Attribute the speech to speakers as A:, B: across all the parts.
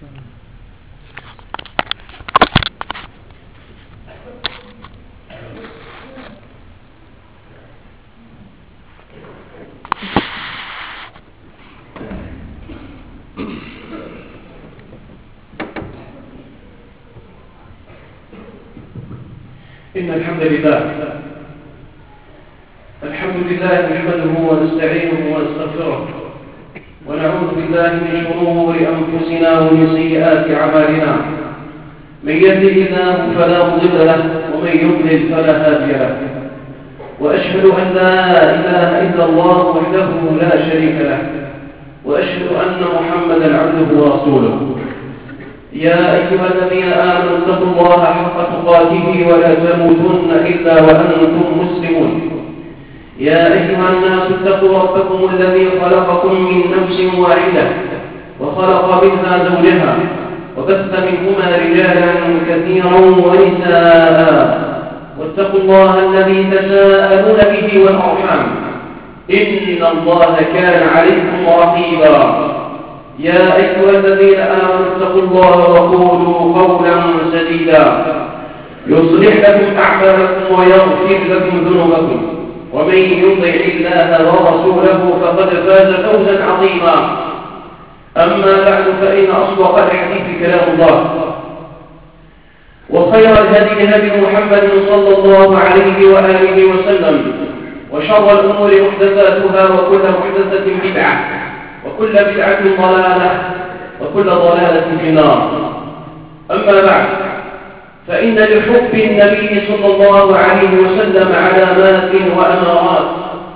A: إن الحمد لله نحمده ونستعينه ونستغفره ونعوذ بالله من شرور أنفسنا ومن سيئات أعمالنا. من يهده الله فلا مضل له ومن يضلل فلا هادي له، وأشهد أن لا إله إلا الله وحده لا شريك له، وأشهد أن محمدا عبده ورسوله. يا أيها الذين آمنوا اتقوا الله حق تقاته ولا تموتن إلا وأنتم مسلمون. يا أيها الناس اتقوا ربكم الذي خلقكم من نفس واحدة وخلق منها زوجها وبث منهما رجالا كثيرا ونساء، واتقوا الله الذي تساءلون به والأرحام إن الله كان عليكم رقيبا. يا أيها الذين آمنوا اتقوا الله وقولوا قولا سديدا يصلح لكم أعمالكم ويغفر لكم ذنوبكم، ومن يطع الله ورسوله فقد فاز فوزا عظيما. أما بعد، فإن أصدق الحديث كلام الله، وخير الهدي هدي محمد صلى الله عليه وآله وسلم، وشر الأمور محدثاتها، وكل محدثة بدعة، وكل بدعة ضلالة، وكل ضلالة في النار. أما بعد، فإن لحب النبي صلى الله عليه وسلم علامات وأمارات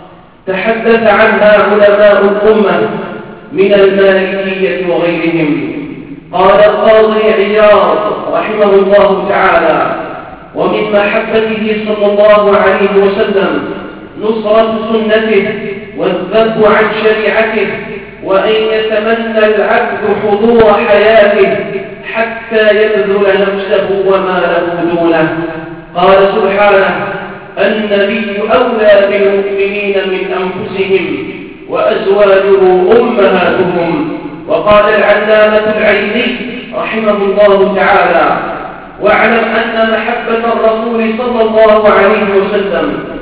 A: تحدث عنها علماء الأمة من المالكية وغيرهم. قال القاضي عياض رحمه الله تعالى: ومن محبته صلى الله عليه وسلم نصرة سنته والذب عن شريعته، وأن يتمنى العبد حضور حياته حتى يبذل نفسه وماله دونه. قال سبحانه: النبي أولى بالمؤمنين من أنفسهم وأزواجه أمهاتهم. وقال العلامة العيني رحمه الله تعالى: واعلم أن محبة الرسول صلى الله عليه وسلم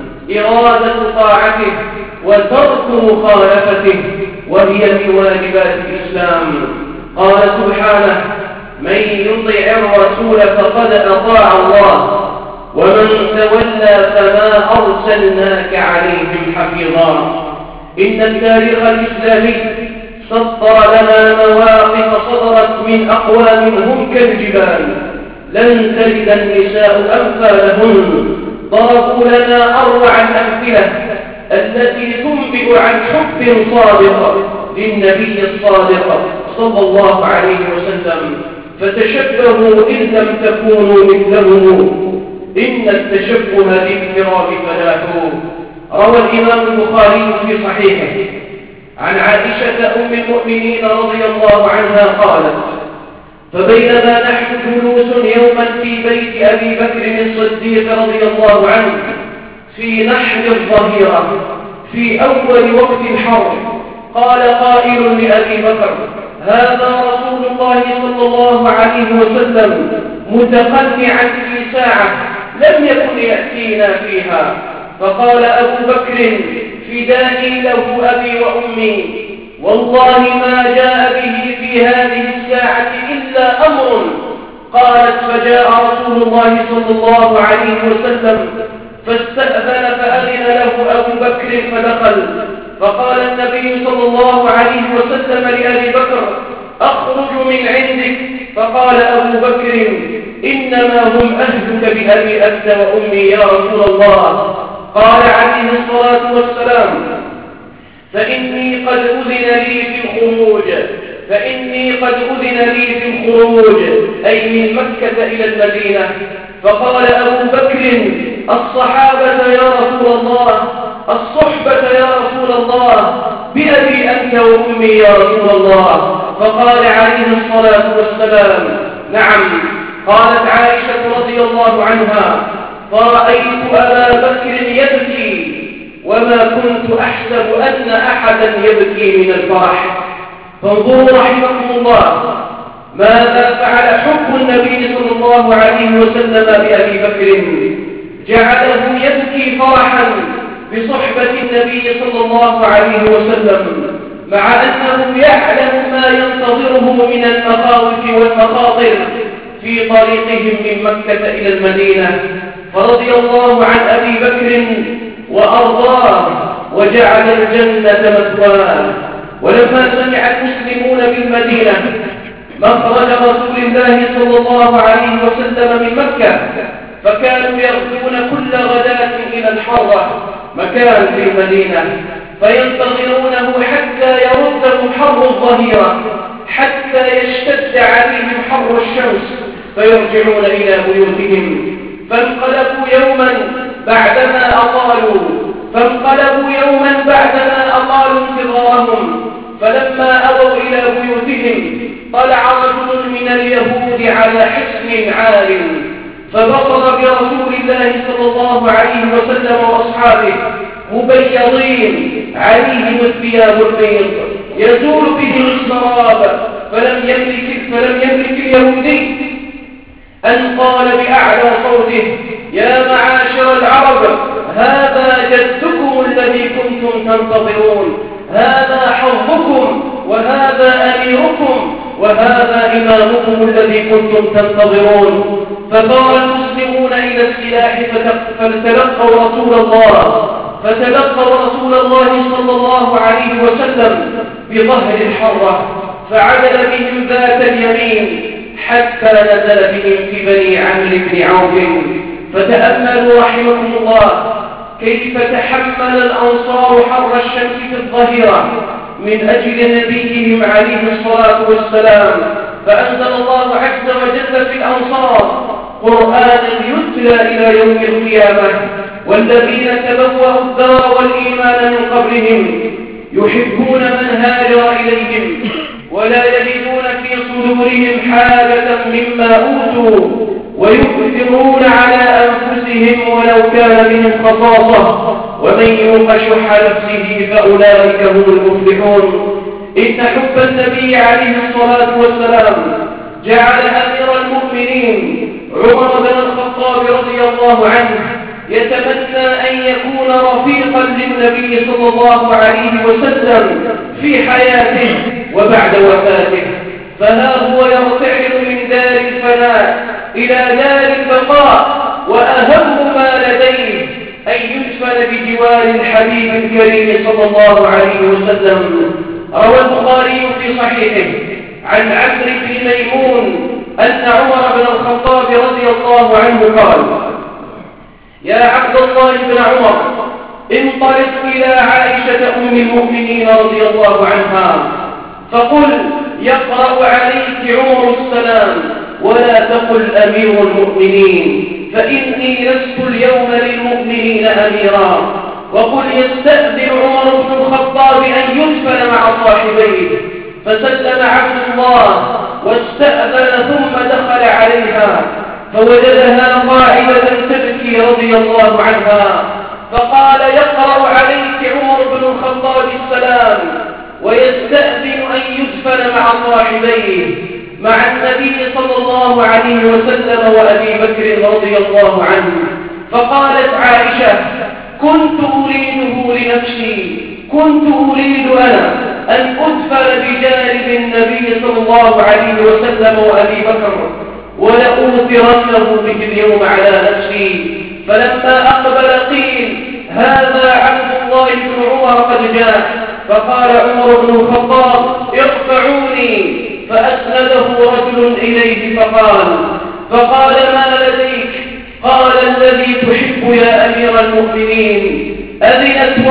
A: إرادة طاعته وترك مخالفته، وهي من واجبات الإسلام. قال سبحانه: من يطع الرسول فقد أطاع الله، ومن تولى فما أرسلناك عليهم حفيظا. إن التاريخ الإسلامي سطر لنا مواقف صدرت من أقوام هم كالجبال، لن تجد النساء أمثالهن. ضربوا لنا أروع الأمثلة التي تنبئ عن حب صادق للنبي الصادق صلى الله عليه وسلم. فتشبهوا إن لم تكونوا مثله، إن التشبه بالكرام فلاح. روى الإمام البخاري في صحيحه عن عائشة أم المؤمنين رضي الله عنها قالت: فبينما نحن جلوس يوما في بيت أبي بكر الصديق رضي الله عنه في نحر الظهيرة في أول وقت الحرب، قال قائل لأبي بكر: هذا رسول الله صلى الله عليه وسلم متقنعا في ساعة لم يكن يأتينا فيها. فقال أبو بكر: فدائي له أبي وأمي، والله ما جاء به في هذه الساعة إلا أمر. قالت: فجاء رسول الله صلى الله عليه وسلم فاستأذن فأذن له أبو بكر فدخل. فقال النبي صلى الله عليه وسلم لأبي بكر: أخرج من عندك. فقال أبو بكر: إنما هم أهلك بأبي أنت وأمي يا رسول الله. قال عليه الصلاة والسلام: فإني قد أذن لي في الخروج أي من مكة إلى المدينة. فقال أبو بكر: الصحابة يا رسول الله، الصحبة يا رسول الله، بأبي أنت وأمي يا رسول الله. فقال عليه الصلاة والسلام: نعم. قالت عائشة رضي الله عنها: فرأيت أبا بكر يبكي وما كنت أحسب أن أحدا يبكي من الفرح. فانظروا رحمكم الله ماذا فعل حب النبي صلى الله عليه وسلم بأبي بكر؟ جعله يبكي فرحا بصحبة النبي صلى الله عليه وسلم، مع أنه يعلم ما ينتظره من المخاوف والمخاطر في طريقهم من مكة إلى المدينة. فرضي الله عن أبي بكر وأرضاه وجعل الجنة مثواه. ولما سمع المسلمون بالمدينة مخرج رسول الله صلى الله عليه وسلم من مكة، فكانوا يغدون كل غداة إلى الحرة مكان في المدينة، فينتظرونه حتى يردهم حر الظهيرة، حتى يشتد عليهم حر الشمس فيرجعون إلى بيوتهم. فانقلبوا يوما بعدما أطالوا انتظارهم، فلما أووا إلى بيوتهم طلع رجل من اليهود على حصن عال، فبصر برسول الله صلى الله عليه وسلم وأصحابه مبيضين عليهم الثياب البيض يزول بهم السراب، فلم يملك اليهودي أن قال بأعلى صوته: يا معاشر العرب، هذا جدكم الذي كنتم تنتظرون، هذا حظكم، وهذا أميركم، وهذا إمامكم الذي كنتم تنتظرون. فطار المسلمون إلى السلاح فتلقوا رسول الله صلى الله عليه وسلم بظهر الحرة، فعدل بهم ذات اليمين حتى نزل بهم في بني عمرو بن عوف. فتأملوا رحمكم الله كيف تحمل الأنصار حر الشمس في الظهيرة من أجل نبيهم عليه الصلاة والسلام، فأنزل الله عز وجل في الأنصار قرآنا يتلى إلى يوم القيامة: والذين تبوأوا الدار والإيمان من قبلهم يحبون من هاجر إليهم ولا يجدون في صدورهم حاجة مما أوتوا ويؤثرون على أنفسهم ولو كان بهم خصاصة ومن يوق شح نفسه فأولئك هم المفلحون. إن حب النبي عليه الصلاة والسلام جعل أمير المؤمنين عمر بن الخطاب رضي الله عنه يتمنى أن يكون رفيقا للنبي صلى الله عليه وسلم في حياته وبعد وفاته، فها هو يرتحل من دار الفناء إلى دار البقاء، وأهم ما لديه أن يدفن بجوار الحبيب الكريم صلى الله عليه وسلم. روى البخاري في صحيحه عن عمرو بن ميمون أن عمر بن الخطاب رضي الله عنه قال: يا عبد الله بن عمر، انطلق إلى عائشة أم المؤمنين رضي الله عنها فقل: يقرأ عليك عمر السلام، ولا تقل أمير المؤمنين، فإني لست اليوم للمؤمنين أميرا. وقل: يستأذن عمر بن الخطاب أن يدفن مع صاحبيه. فسلم عبد الله واستأذن ثم دخل عليها فوجدها قاعدة تبكي رضي الله عنها، فقال: يقرأ عليك عمر بن الخطاب السلام ويستأذن أن يدفن مع صاحبيه مع النبي صلى الله عليه وسلم وأبي بكر رضي الله عنه. فقالت عائشة: كنت أريده لنفسي، كنت أريد أنا أن أدفن بجانب النبي صلى الله عليه وسلم وأبي بكر ولأوثرنه به اليوم على نفسي. فلما أقبل قيل: هذا عبد الله بن عمر قد جاء. فقال عمر بن الخطاب: ارفعوني. فأسنده رجل إليه فقال: ما لديك؟ قال: الذي تحب يا أمير المؤمنين، أذنت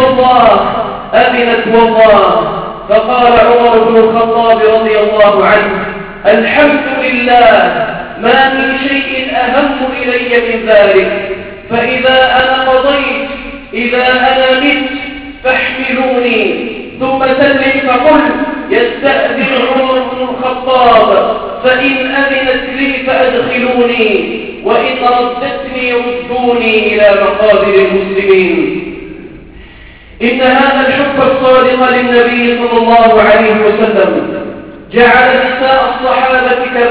A: والله. فقال عمر بن الخطاب رضي الله عنه: الحمد لله، ما من شيء أهم إلي من ذلك، فإذا أنا قضيت، إذا أنا مت فاحملوني. ثم سلم فقل: يستأذن عمر بن الخطاب، فإن أذنت لي فأدخلوني، وإن ردتني ردوني إلى مقابر المسلمين. إن هذا الحب الصادق للنبي صلى الله عليه وسلم جعل نساء الصحابة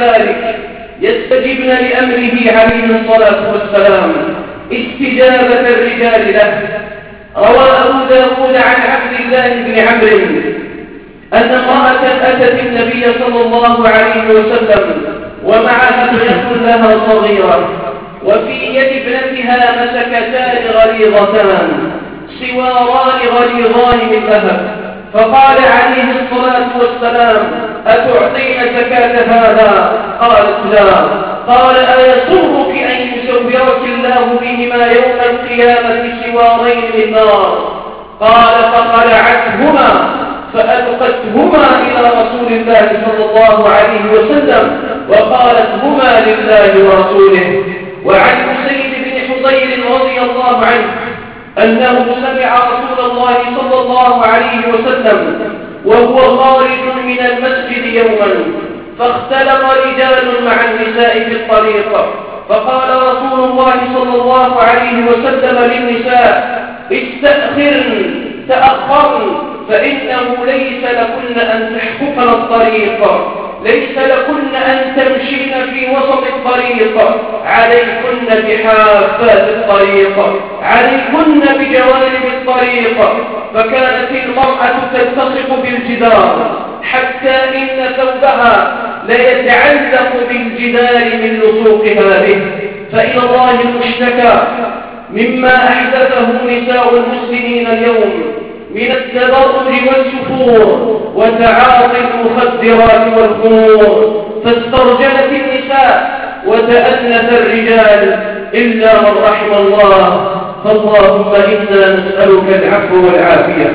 A: يستجبن لأمره عليه الصلاة والسلام استجابة الرجال له. روى أبو داود عن عبد الله بن عمرو أن امرأة أتت النبي صلى الله عليه وسلم ومعها ابنة لها صغيرة، وفي يد ابنتها مسكتان غليظتان سواران غليظان من ذهب، فقال عليه الصلاة والسلام: أتعطين زكاة هذا؟ قالت: لا. قال: أيسرك أن يسورك الله بهما يوم القيامة سوارين من نار؟ قال: فخلعتهما فألقتهما إلى رسول الله صلى الله عليه وسلم وقالت: هما لله ورسوله. وعن أسيد بن حضير رضي الله عنه أنه سمع رسول الله صلى الله عليه وسلم وهو خارج من المسجد يوما، فاختلط رجال مع النساء في الطريق، فقال رسول الله صلى الله عليه وسلم للنساء: استأخرن تأخرن، فإنه ليس لكن أن تحكفن الطريق، ليس لكن أن تمشين في وسط الطريق، عليكن بحافات الطريق، عليكن بجوانب الطريق. فكانت المرأة تلتصق بالجدار حتى إن ثوبها ليتعلق بالجدار من لصوقها به. فإلى الله المشتكى مما أحدثه نساء المسلمين اليوم من التبرج والسفور وتعاطي المخدرات والخمور، فاسترجلت النساء وتأنث الرجال إلا من رحم الله. فاللهم إنا نسألك العفو والعافية.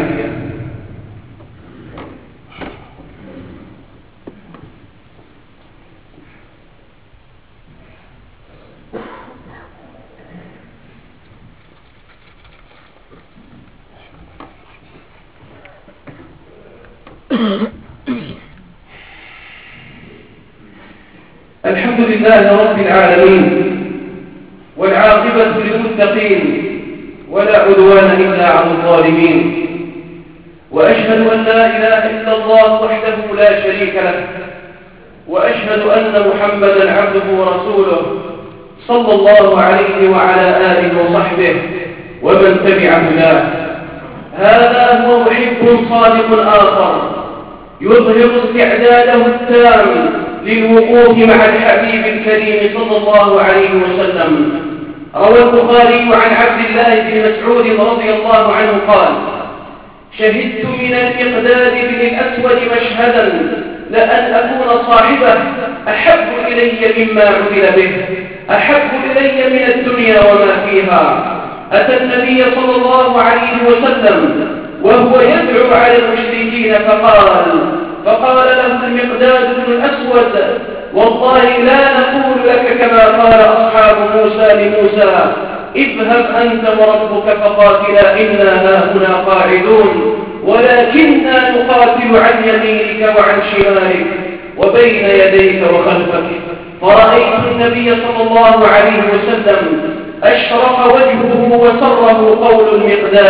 A: الحمد لله رب العالمين، والعاقبة للمتقين، ولا عدوان إلا على الظالمين، وأشهد أن لا إله إلا الله وحده لا شريك له، وأشهد أن محمدا عبده ورسوله صلى الله عليه وعلى آله وصحبه ومن تبع هداه. هذا هو محب صادق آخر يظهر استعداده التام للوقوف مع الحبيب الكريم صلى الله عليه وسلم. روى البخاري عن عبد الله بن مسعود رضي الله عنه قال: شهدت من المقداد بن الأسود مشهدا لأن أكون صاحبه أحب إلي مما عمل به، أحب إلي من الدنيا وما فيها. أتى النبي صلى الله عليه وسلم وهو يدعو على المشركين فقال له المقداد بن الأسود: والله لا نقول لك كما قال أصحاب موسى لموسى: اذهب أنت وربك فقاتلا إنا هاهنا قاعدون، ولكننا نقاتل عن يمينك وعن شمالك وبين يديك وخلفك. فرأيت النبي صلى الله عليه وسلم أشرق وجهه وسره قول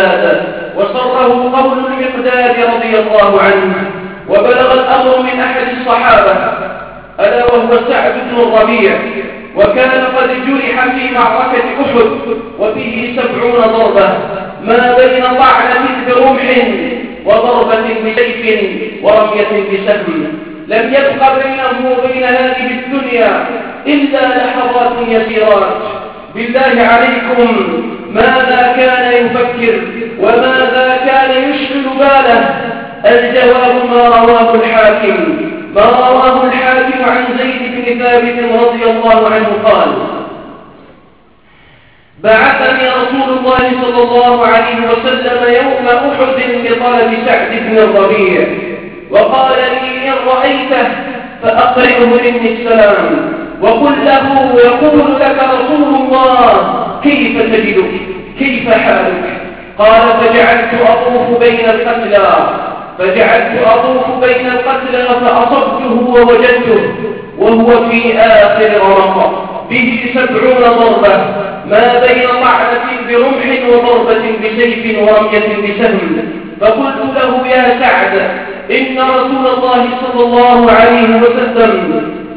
A: المقداد رضي الله عنه. وبلغ الأمر من أحد الصحابة ألا وهو سعد بن الربيع، وكان قد جرح في معركة أحد وفيه 70 ضربة، ما بين طعنة برمح وضربة بسيف ورمية بسهم. لم يبق بينه وبين هذه الدنيا إلا لحظات يسيرات. بالله عليكم ماذا كان يفكر وماذا كان يشغل باله؟ الجواب ما رواه الحاكم عن زيد بن ثابت رضي الله عنه قال: بعثني رسول الله صلى الله عليه وسلم يوم أحد بطلب سعد بن الربيع، وقال لي: إن رأيته فأقرئه مني السلام وقل له يقول لك رسول الله كيف تجدك، كيف حالك؟ قال: فجعلت أطوف بين القتلى فأصبته ووجدته وهو في آخر غرق به 70 ضربة، ما بين طعنة برمح وضربة بسيف ورمية بسهم. فقلت له: يا سعد، إن رسول الله صلى الله عليه وسلم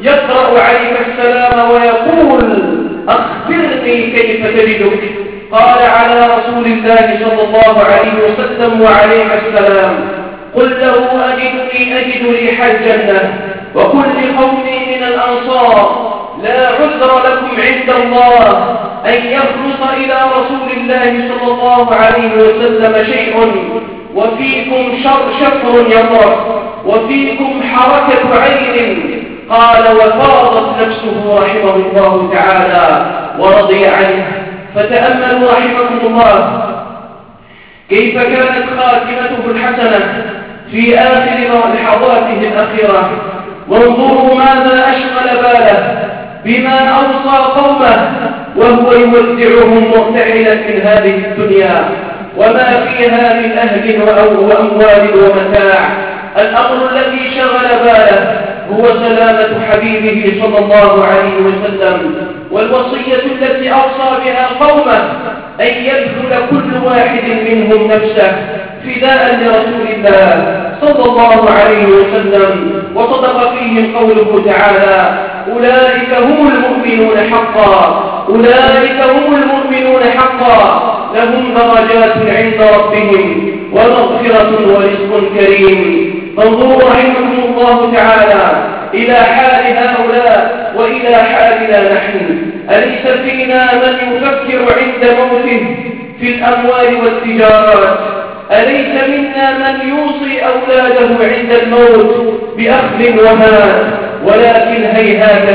A: يقرأ عليك السلام ويقول أخبرني كيف تجدك؟ قال على رسول الله صلى الله عليه وسلم وعليك السلام قل له أجد ريح الجنة وقل لقومي من الأنصار لا عذر لكم عند الله أن يخلص إلى رسول الله صلى الله عليه وسلم شيء وفيكم شفر يطرح وفيكم حركة عين. قال وفاضت نفسه رحمه الله تعالى ورضي عنه. فتأملوا رحمكم الله كيف كانت خاتمته الحسنة في آخر لحظاته الأخيرة، وانظروا ماذا أشغل باله بما أوصى قومه وهو يودعهم مغتعلا من هذه الدنيا وما فيها من أهل وأموال ومتاع. الأمر الذي شغل باله هو سلامة حبيبه صلى الله عليه وسلم، والوصية التي أوصى بها قومه أن يبذل كل واحد منهم نفسه فداء لرسول الله صلى الله عليه وسلم. وصدق فيهم قوله تعالى أولئك هم المؤمنون حقا أولئك هم المؤمنون حقا لهم درجات عند ربهم ومغفرة ورزق كريم. فانظروا رحمكم الله تعالى إلى حال هؤلاء وإلى حالنا نحن. أليس فينا من يفكر عند موته في الأموال والتجارات؟ أليس منا من يوصي أولاده عند الموت بأخذ وهات؟ ولكن هيهات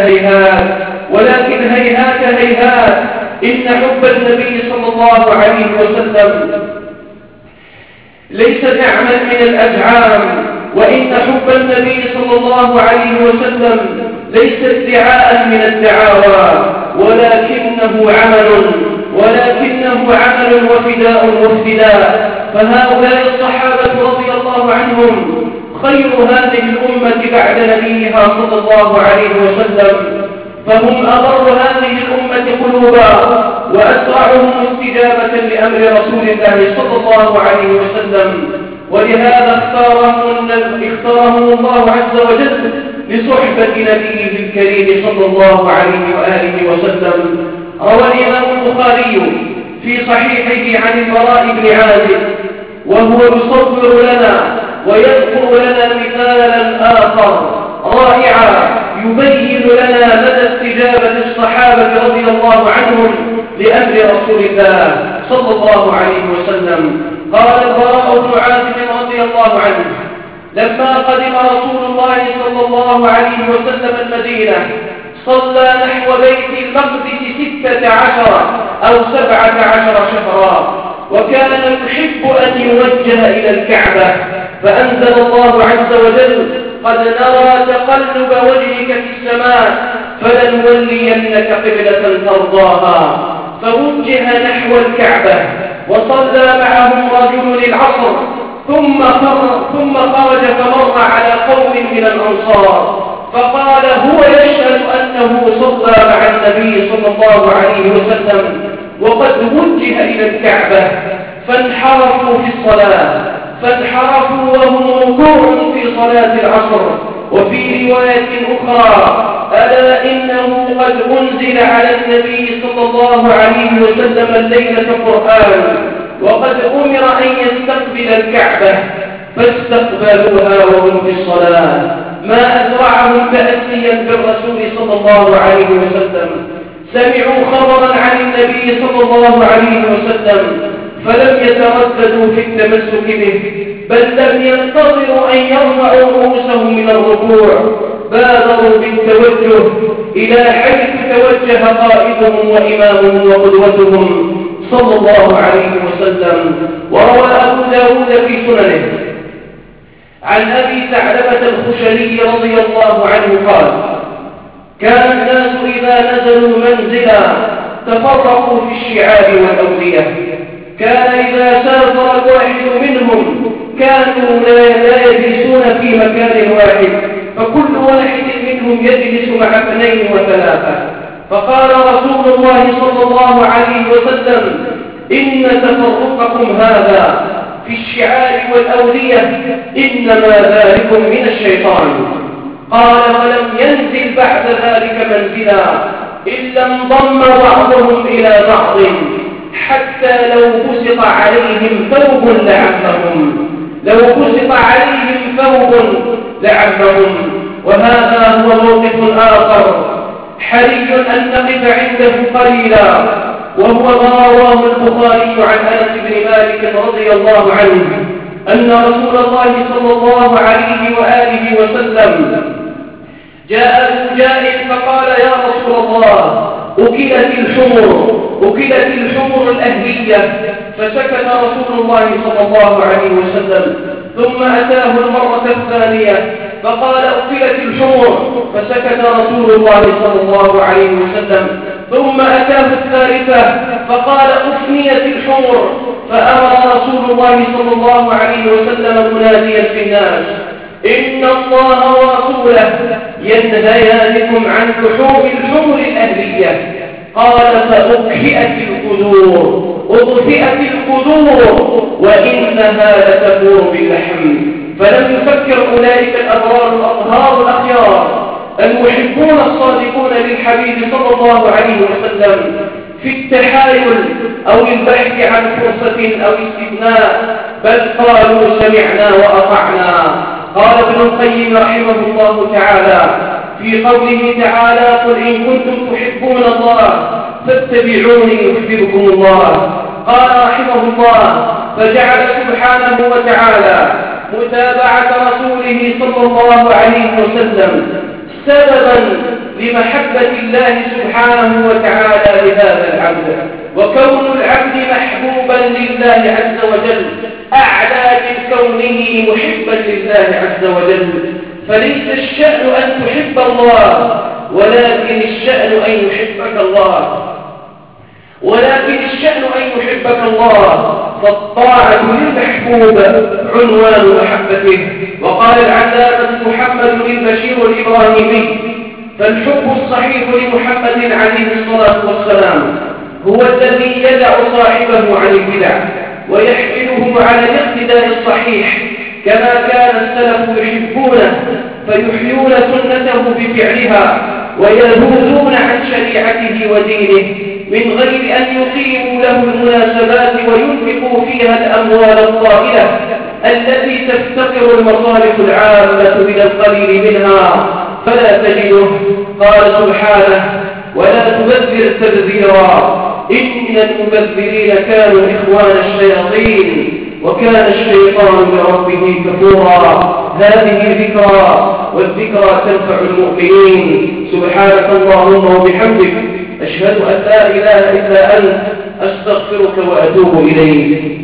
A: هيهات إن حب النبي صلى الله عليه وسلم ليس نعما من الأزعام، وإن حب النبي صلى الله عليه وسلم ليس ادعاء من الدعاوى، ولكنه عمل وفداء وافتداء. فهؤلاء الصحابة رضي الله عنهم خير هذه الأمة بعد نبيها صلى الله عليه وسلم، فهم أبر هذه الأمة قلوبا وأسرعهم استجابة لأمر رسول الله صلى الله عليه وسلم. ولهذا اختارهم الله عز وجل لصحبة نبيه الكريم صلى الله عليه وآله وسلم. روى الإمام البخاري في صحيحه عن البراء بن عازب وهو يصور لنا ويذكر لنا مثالا آخر رائعا يبين لنا مدى استجابة الصحابة رضي الله عنهم لأمر رسول الله صلى الله عليه وسلم. قال البراء بن عازب رضي الله عنه لما قدم رسول الله صلى الله عليه وسلم المدينة صلى نحو بيت المقدس 16 أو 17 شهرا، وكان يحب أن يوجه إلى الكعبة، فأنزل الله عز وجل قد نرى تقلب وجهك في السماء فلنولينك قبلة ترضاها، فوجه نحو الكعبة وصلى معهم رجل العصر ثم خرج فمر على قوم من الأنصار فقال هو يشهد أنه صلى مع النبي صلى الله عليه وسلم وقد وجه إلى الكعبة، فانحرفوا في الصلاة وهم ركوع في صلاة العصر. وفي رواية أخرى ألا إنه قد أنزل على النبي صلى الله عليه وسلم الليلة قرآن وقد أمر أن يستقبل الكعبة، فاستقبلوها وهم في الصلاة. ما أسرعهم تأسيا بالرسول صلى الله عليه وسلم، سمعوا خبرا عن النبي صلى الله عليه وسلم فلم يترددوا في التمسك به، بل لم ينتظروا أن يرفعوا رؤوسهم من الركوع، بادروا بالتوجه إلى حيث توجه قائدهم وإمامهم وقدوتهم صلى الله عليه وسلم. وروى أبو داود في سننه عن أبي ثعلبة الخشني رضي الله عنه قال كان الناس إذا نزلوا منزلا تفرقوا في الشعاب والأودية، كان إذا سافر الواحد منهم كانوا لا يجلسون في مكان واحد، فكل واحد منهم يجلس مع 2 و3. فقال رسول الله صلى الله عليه وسلم إن تفرقكم هذا في الشعاب والأودية إنما ذلكم من الشيطان. قال ولم ينزل بعد ذلك منزلا إلا انضم بعضهم إلى بعض حتى لو بسط عليهم ثوب لعمهم وهذا هو موقف آخر حري أن نقف عنده قليلا، وهو ما رواه البخاري عن أنس بن مالك رضي الله عنه أن رسول الله صلى الله عليه وآله وسلم جاء جائع فقال يا رسول الله أكلت الحمر الأهلية، فسكت رسول الله صلى الله عليه وسلم، ثم أتاه المرة الثانية فقال أكلت الحمر، فسكت رسول الله صلى الله عليه وسلم، ثم أتاه الثالثة فقال أفنيت الحمر، فأمر رسول الله صلى الله عليه وسلم مناديا في الناس إن الله ورسوله ينهيانكم عن لحوم الحمر الأهلية. قال فأطفئت القدور وإنها لتفور باللحم. فلم يفكر أولئك الأبرار الأطهار الأخيار المحبون الصادقون للحبيب صلى الله عليه وسلم في التحايل أو البحث عن فرصة أو استثناء، بل قالوا سمعنا وأطعنا. قال ابن القيم رحمه الله تعالى في قوله تعالى قل إن كنتم تحبون الله فاتبعوني يحببكم الله. قال رحمه الله فجعل سبحانه وتعالى متابعة رسوله صلى الله عليه وسلم سببا لمحبة الله سبحانه وتعالى لهذا العبد، وكون العبد محبوبا لله عز وجل أعلى من كونه محبا لله عز وجل. فليس الشأن أن تحب الله، ولكن الشأن أن يحبك الله. فالطاعة للمحبوب عنوان محبته. وقال العلامة محمد البشير الإبراهيمي فالحب الصحيح لمحمد عليه الصلاة والسلام هو الذي يدع صاحبه عن البدع ويحمله على الاقتداء الصحيح، كما كان السلف يحبونه فيحيون سنته بفعلها ويذودون عن شريعته ودينه من غير أن يقيموا له المناسبات وينفقوا فيها الأموال الطائلة التي تفتقر المصالح العامة إلى القليل منها فلا تجده. قال سبحانه ولا تبذر تبذيرا إن المبذرين كانوا إخوان الشياطين وكان الشيطان بربه كفورا. هذه ذكرى والذكرى تنفع المؤمنين. سبحانك اللهم وبحمدك أشهد أن لا إله إلا أنت أستغفرك وأتوب إليك.